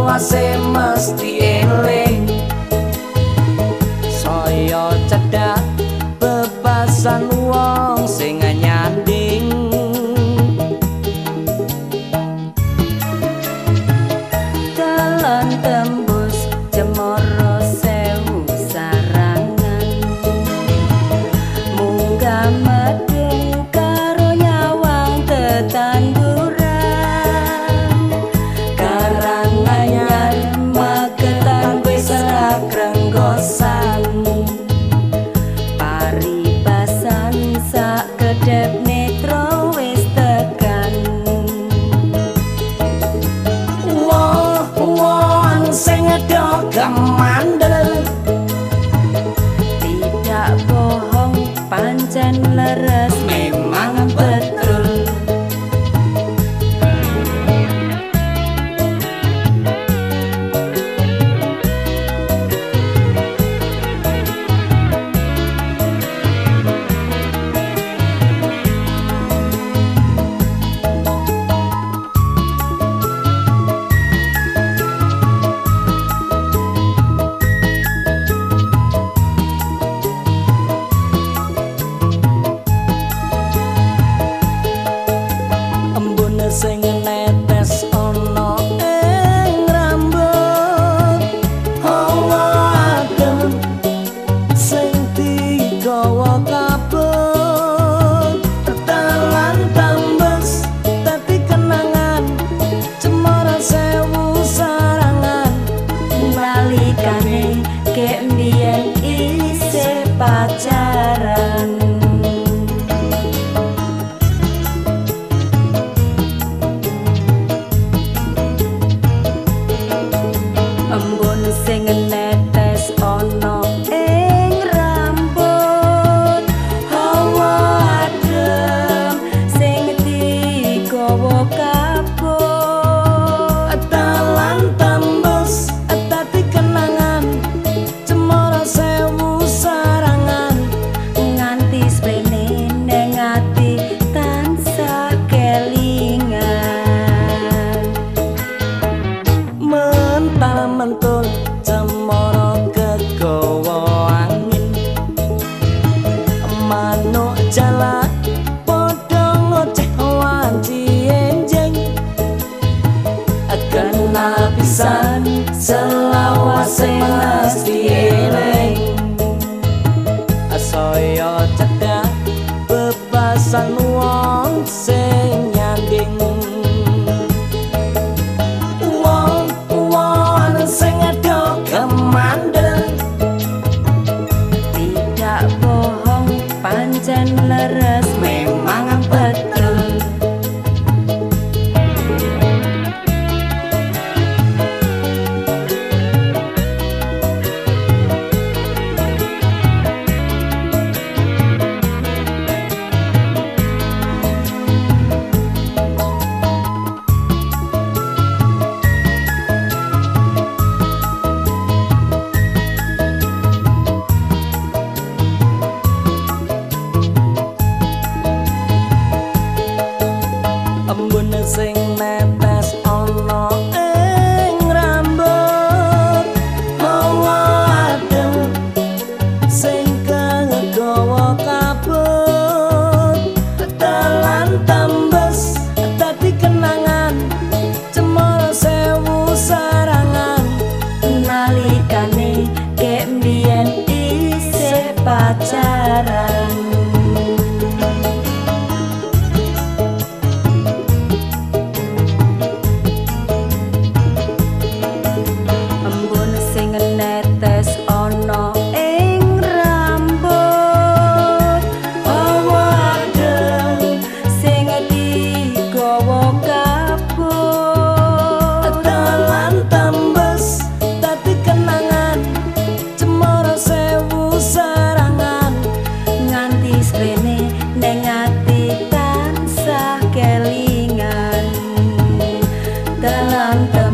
selawase mesti eling. Saya cedhak bebasan wong sing nyanding. Dalan tembus Cemara sewu sarangan, munggah medhing karo nyawang tetanduran. Karanganyar Magetan wis ragrenggosan, paribasan sak kedhep netra wis tekan. Wong sing do kemandel, tidak bohong pancen leres memang betul. Sing netes ana ing rambut, hawa adem sing digawa kabut. Dalan tambes dadi kenangan, Cemara sewu sarangan. Nalikane kek mbiyen isih pacaran. Embun sing netes ana ing rambut, hawa adem sing digawa kabut. Dalan tembus dadi kenangan, Cemara sewu sarangan. Nganti sprene ning ati tansah kelingan. Mentul Cemara kegawa angin, manuk jalak padha ngoceh wanci enjing. Kenal pisan selawase mesti eling. Saya cedhak bebasan wong sing nyanding. Sing do kemandel, tidak bohong pancen leres memang betul. Embun sing netes ana ing rambut, hawa adem sing kagawa kabut. Dalan tambes dadi kenangan, Cemara sewu sarangan. Nalikane kek mbiyen isih pacaran. Netes ana ing rambut, hawa adem sing digawa kabut. Dalan tambes dadi kenangan, Cemara sewu sarangan. Nganti sprene ning ati tansah kelingan. Dalan